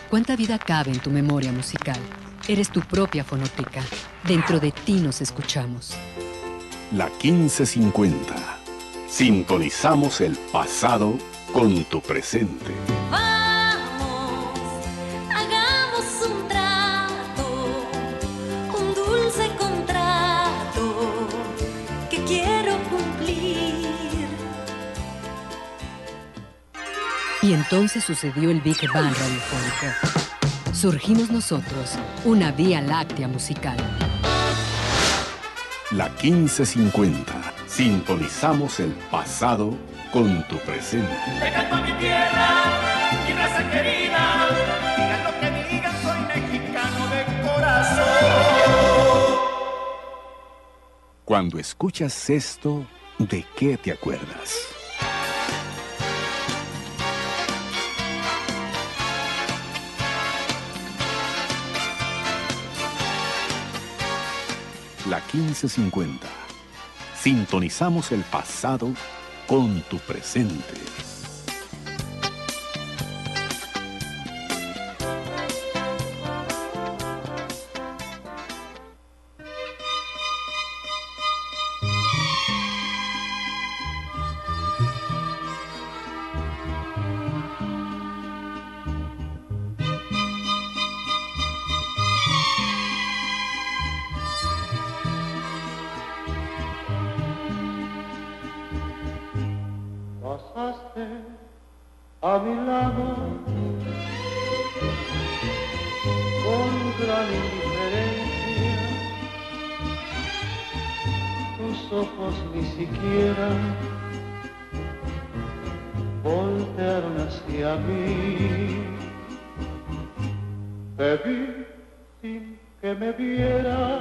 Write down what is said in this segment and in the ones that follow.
¿Cuánta vida cabe en tu memoria musical? Eres tu propia fonoteca. Dentro de ti nos escuchamos. La 1550. Sintonizamos el pasado con tu presente. Vamos, hagamos un trato, un dulce contrato que quiero cumplir. Y entonces sucedió el Big Bang radiofónico. Surgimos nosotros, una vía láctea musical. La 1550. Sintonizamos el pasado con tu presente. Te canto a mi tierra, mi raza querida. Digan lo que digan, soy mexicano de corazón. Cuando escuchas esto, ¿de qué te acuerdas? La 1550. Sintonizamos el pasado con tu presente. Pasaste a mi lado con gran indiferencia, tus ojos ni siquiera voltearon hacia mí. Te vi sin que me vieras,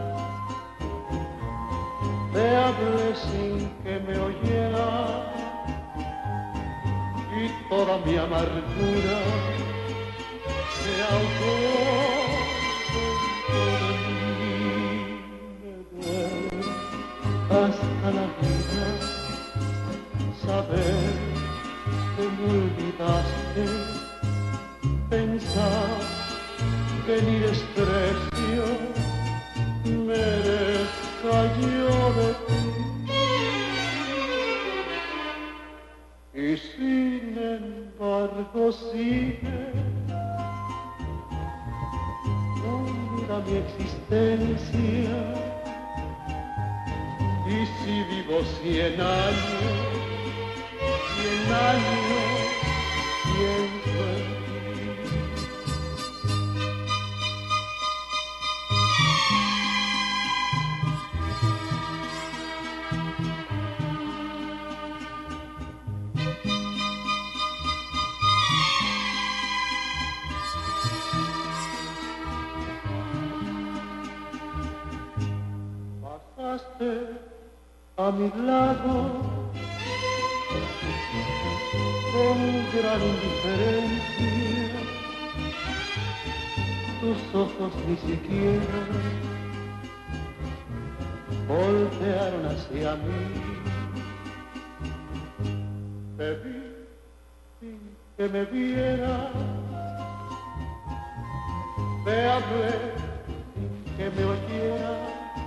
te hablé sin que me oyeras, y toda mi amargura se ahogó dentro de mí. Me duele hasta la vida saber que me olvidaste, pensar que ni desprecio merezca yo de ti. Y sin embargo sigue unida mi existencia. Y si vivo 100 años pienso en ti. A mi lado con gran indiferencia, tus ojos ni siquiera voltearon hacia mí. Te vi sin que me vieras, te hablé sin que me oyeras,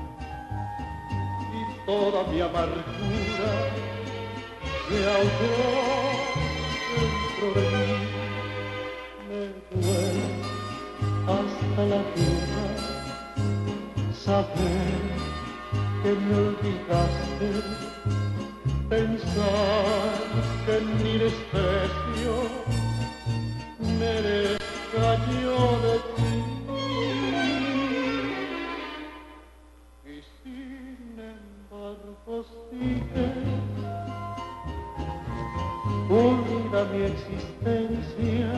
toda mi amargura se ahogó dentro de mí. Me duele hasta la vida saber que me olvidaste, pensar que ni desprecio merezca yo de ti. Sigue unida mi existencia.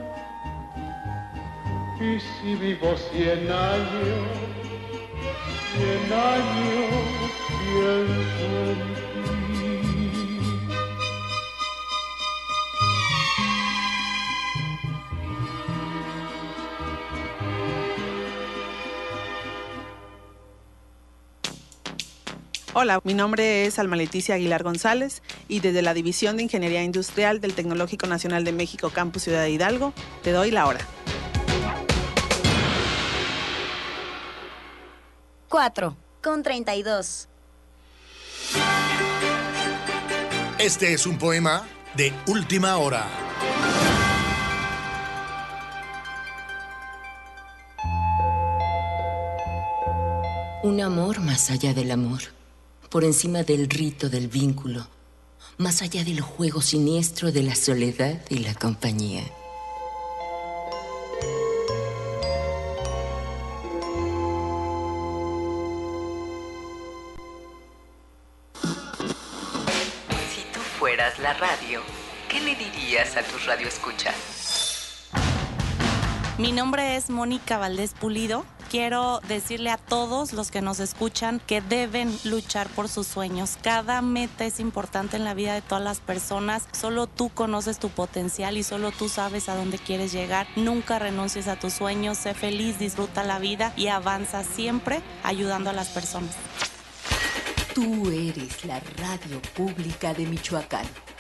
Y si vivo 100 años pienso en ti. Hola, mi nombre es Alma Leticia Aguilar González y desde la División de Ingeniería Industrial del Tecnológico Nacional de México Campus Ciudad de Hidalgo, te doy la hora. 4. Con 32. Este es un poema de última hora. Un amor más allá del amor, por encima del rito del vínculo, más allá del juego siniestro de la soledad y la compañía. Si tú fueras la radio, ¿qué le dirías a tus radioescuchas? Mi nombre es Mónica Valdés Pulido. Quiero decirle a todos los que nos escuchan que deben luchar por sus sueños. Cada meta es importante en la vida de todas las personas. Solo tú conoces tu potencial y solo tú sabes a dónde quieres llegar. Nunca renuncies a tus sueños, sé feliz, disfruta la vida y avanza siempre ayudando a las personas. Tú eres la radio pública de Michoacán.